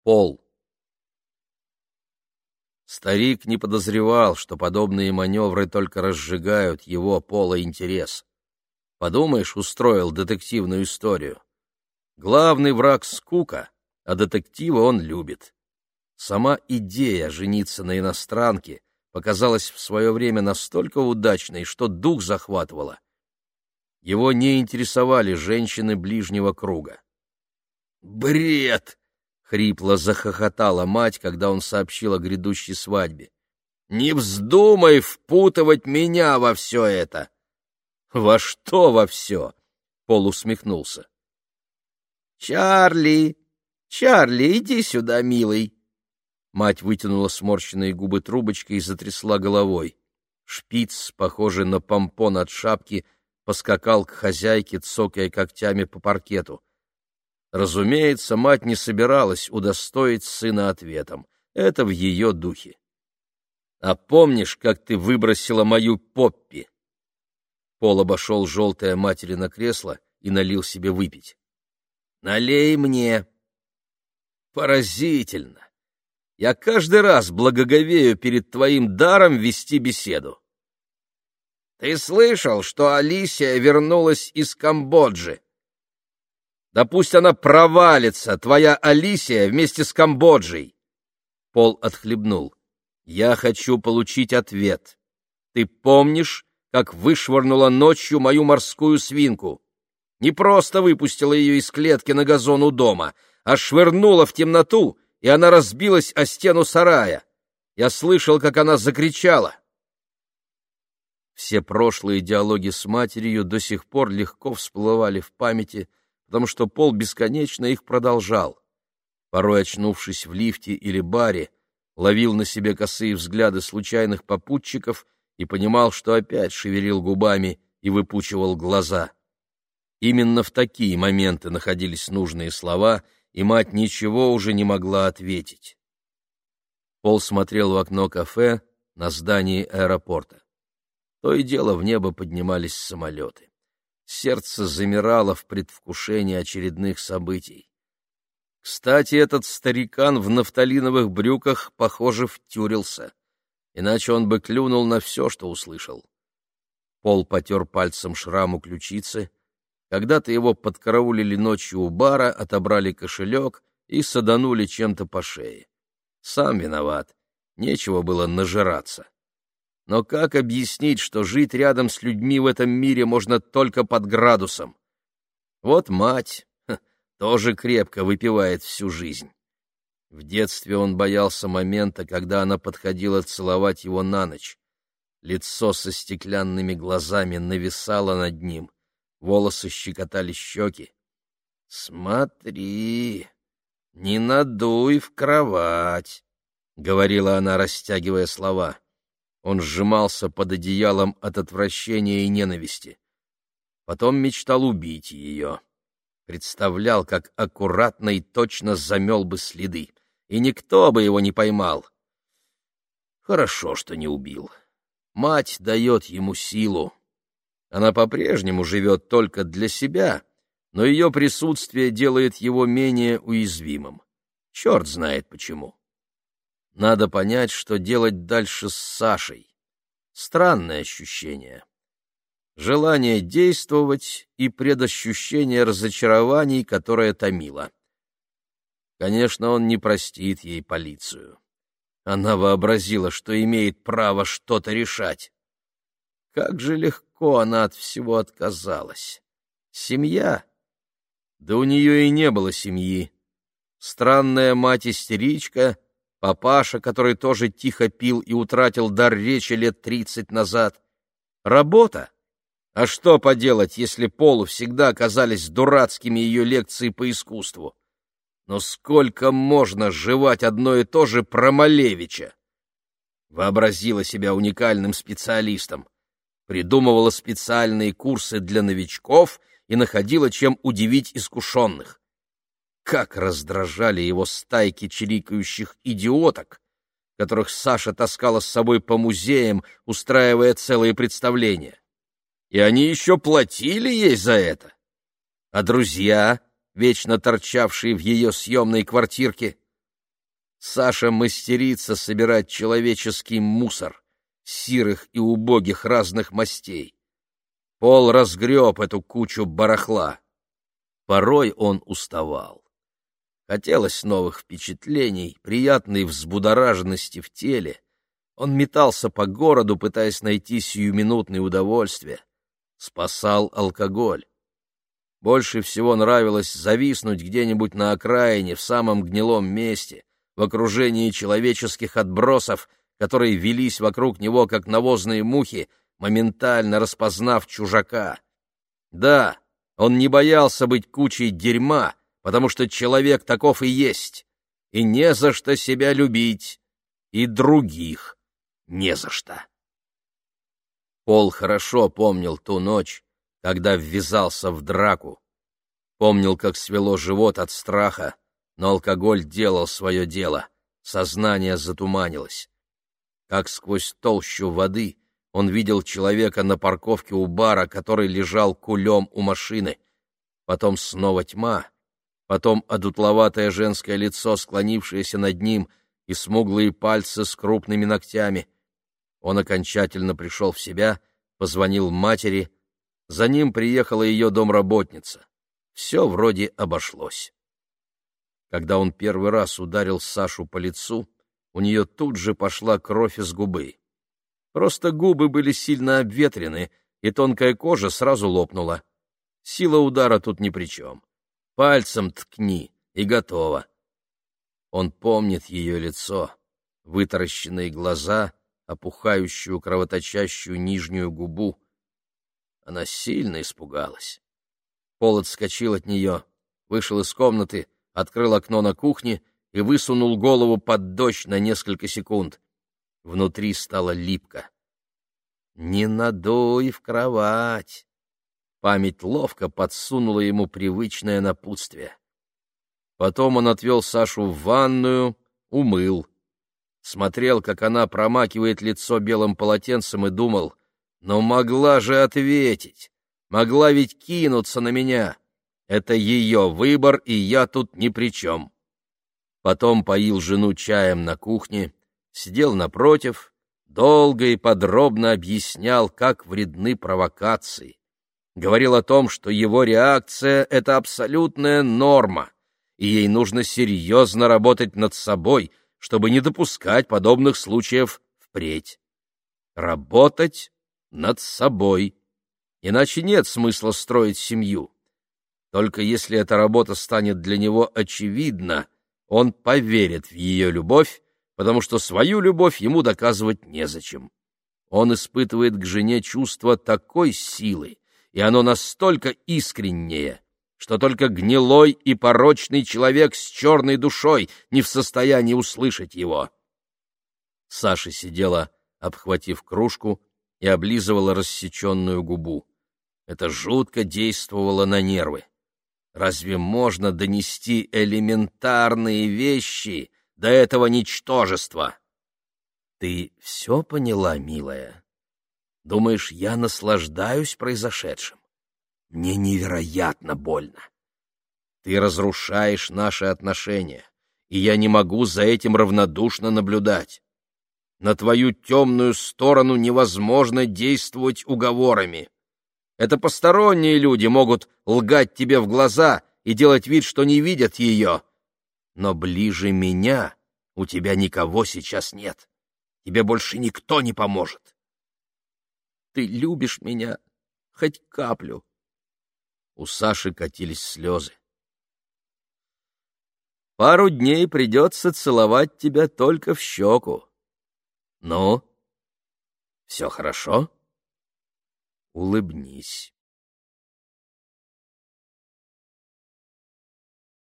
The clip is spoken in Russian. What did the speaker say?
Пол. Старик не подозревал, что подобные маневры только разжигают его, Пола, интерес. Подумаешь, устроил детективную историю. Главный враг — скука, а детектива он любит. Сама идея жениться на иностранке показалась в свое время настолько удачной, что дух захватывала. Его не интересовали женщины ближнего круга. «Бред!» — хрипло захохотала мать, когда он сообщил о грядущей свадьбе. «Не вздумай впутывать меня во все это!» «Во что во все?» — Пол усмехнулся. «Чарли! Чарли, иди сюда, милый!» Мать вытянула сморщенные губы трубочкой и затрясла головой. Шпиц, похожий на помпон от шапки, поскакал к хозяйке, цокая когтями по паркету. Разумеется, мать не собиралась удостоить сына ответом. Это в ее духе. «А помнишь, как ты выбросила мою Поппи?» Пол обошел желтое материно кресло и налил себе выпить. «Налей мне!» «Поразительно! Я каждый раз благоговею перед твоим даром вести беседу». «Ты слышал, что Алисия вернулась из Камбоджи?» «Да пусть она провалится, твоя Алисия, вместе с Камбоджей!» Пол отхлебнул. «Я хочу получить ответ. Ты помнишь, как вышвырнула ночью мою морскую свинку? Не просто выпустила ее из клетки на газон у дома, а швырнула в темноту, и она разбилась о стену сарая. Я слышал, как она закричала». Все прошлые диалоги с матерью до сих пор легко всплывали в памяти, потому что Пол бесконечно их продолжал. Порой, очнувшись в лифте или баре, ловил на себе косые взгляды случайных попутчиков и понимал, что опять шевелил губами и выпучивал глаза. Именно в такие моменты находились нужные слова, и мать ничего уже не могла ответить. Пол смотрел в окно кафе на здании аэропорта. То и дело в небо поднимались самолеты. Сердце замирало в предвкушении очередных событий. Кстати, этот старикан в нафталиновых брюках, похоже, втюрился. Иначе он бы клюнул на все, что услышал. Пол потер пальцем шрам у ключицы. Когда-то его подкараулили ночью у бара, отобрали кошелек и саданули чем-то по шее. Сам виноват, нечего было нажираться. Но как объяснить, что жить рядом с людьми в этом мире можно только под градусом? Вот мать тоже крепко выпивает всю жизнь. В детстве он боялся момента, когда она подходила целовать его на ночь. Лицо со стеклянными глазами нависало над ним, волосы щекотали щеки. «Смотри, не надуй в кровать», — говорила она, растягивая слова. Он сжимался под одеялом от отвращения и ненависти. Потом мечтал убить ее. Представлял, как аккуратно и точно замел бы следы, и никто бы его не поймал. Хорошо, что не убил. Мать дает ему силу. Она по-прежнему живет только для себя, но ее присутствие делает его менее уязвимым. Черт знает почему. Надо понять, что делать дальше с Сашей. Странное ощущение. Желание действовать и предощущение разочарований, которое томило. Конечно, он не простит ей полицию. Она вообразила, что имеет право что-то решать. Как же легко она от всего отказалась. Семья? Да у нее и не было семьи. Странная мать-истеричка, папаша, который тоже тихо пил и утратил дар речи лет 30 назад. Работа? А что поделать, если Полу всегда казались дурацкими ее лекции по искусству? Но сколько можно жевать одно и то же про Малевича? Вообразила себя уникальным специалистом, придумывала специальные курсы для новичков и находила, чем удивить искушенных. Как раздражали его стайки чирикающих идиоток, которых Саша таскала с собой по музеям, устраивая целые представления. И они еще платили ей за это. А друзья, вечно торчавшие в ее съемной квартирке, Саша мастерица собирать человеческий мусор, сирых и убогих разных мастей. Пол разгреб эту кучу барахла. Порой он уставал. Хотелось новых впечатлений, приятной взбудораженности в теле. Он метался по городу, пытаясь найти сиюминутное удовольствие. Спасал алкоголь. Больше всего нравилось зависнуть где-нибудь на окраине, в самом гнилом месте, в окружении человеческих отбросов, которые велись вокруг него, как навозные мухи, моментально распознав чужака. Да, он не боялся быть кучей дерьма, потому что человек таков и есть, и не за что себя любить, и других не за что. Пол хорошо помнил ту ночь, когда ввязался в драку. Помнил, как свело живот от страха, но алкоголь делал свое дело, сознание затуманилось. Как сквозь толщу воды он видел человека на парковке у бара, который лежал кулем у машины. Потом снова тьма, потом одутловатое женское лицо, склонившееся над ним, и смуглые пальцы с крупными ногтями. Он окончательно пришел в себя, позвонил матери. За ним приехала ее домработница. Все вроде обошлось. Когда он первый раз ударил Сашу по лицу, у нее тут же пошла кровь из губы. Просто губы были сильно обветрены, и тонкая кожа сразу лопнула. Сила удара тут ни при чем. Пальцем ткни, и готово. Он помнит ее лицо, вытаращенные глаза, опухающую, кровоточащую нижнюю губу. Она сильно испугалась. Пол отскочил от нее, вышел из комнаты, открыл окно на кухне и высунул голову под дождь на несколько секунд. Внутри стало липко. «Не надуй в кровать!» Память ловко подсунула ему привычное напутствие. Потом он отвел Сашу в ванную, умыл. Смотрел, как она промакивает лицо белым полотенцем, и думал: «Но могла же ответить, могла ведь кинуться на меня. Это ее выбор, и я тут ни при чем». Потом поил жену чаем на кухне, сидел напротив, долго и подробно объяснял, как вредны провокации. Говорил о том, что его реакция — это абсолютная норма, и ей нужно серьезно работать над собой, чтобы не допускать подобных случаев впредь. Работать над собой. Иначе нет смысла строить семью. Только если эта работа станет для него очевидна, он поверит в ее любовь, потому что свою любовь ему доказывать незачем. Он испытывает к жене чувство такой силы, и оно настолько искреннее, что только гнилой и порочный человек с черной душой не в состоянии услышать его. Саша сидела, обхватив кружку, и облизывала рассеченную губу. Это жутко действовало на нервы. Разве можно донести элементарные вещи до этого ничтожества? Ты все поняла, милая? Думаешь, я наслаждаюсь произошедшим? Мне невероятно больно. Ты разрушаешь наши отношения, и я не могу за этим равнодушно наблюдать. На твою темную сторону невозможно действовать уговорами. Это посторонние люди могут лгать тебе в глаза и делать вид, что не видят ее. Но ближе меня у тебя никого сейчас нет. Тебе больше никто не поможет. Ты любишь меня хоть каплю. У Саши катились слезы. Пару дней придется целовать тебя только в щеку. Ну, все хорошо? Улыбнись.